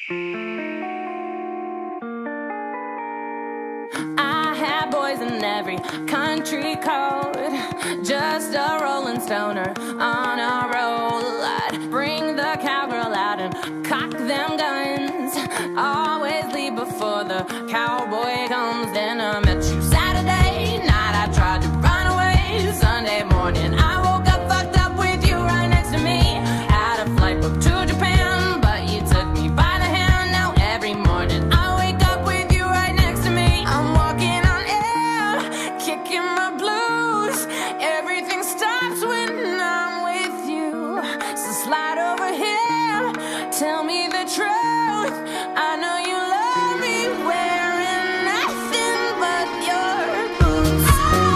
I had boys in every country code, just a rolling stoner on a roll. I'd bring the cowgirl out and cock them guns, always leave before the cowboy comes. Then I met you Saturday night, I tried to run away. Sunday morning I woke up fucked up with you right next to me. Had a flight booked to Japan, but you took me by the hand. Now every morning I wake up with you right next to me. I'm walking on air, kicking my blues. Everything stops when I'm with you. So slide over here, tell me the truth. I know you love me wearing nothing but your boots.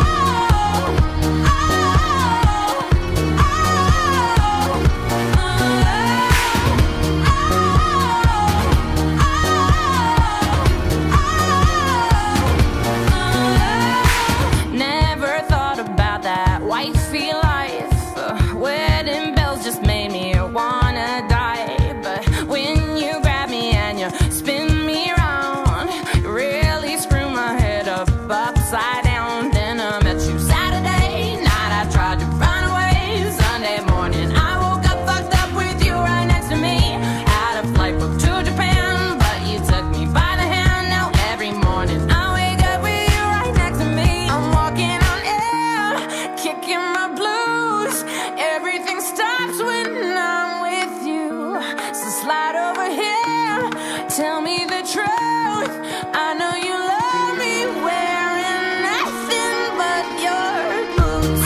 Never thought about that wifey life. Wedding bells just made me wanna die. But when you grab me and you spin me around, you really screw my head up upside down. Then I met you Saturday night, I tried to run away. Sunday morning I woke up fucked up with you right next to me. Had a flight booked to Japan, but you took me by the hand. Now every morning I wake up with you right next to me. I'm walking on air, kicking my blues. Everything stops when I'm with you. So slide over here, tell me the truth. I know you love me wearing nothing but your boots.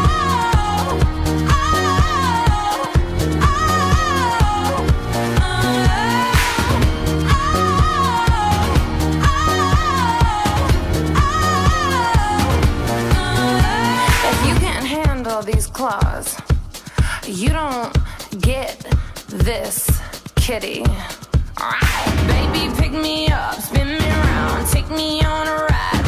If you can't handle these claws, you don't get this kitty. Alright, baby, pick me up, spin me around, take me on a ride.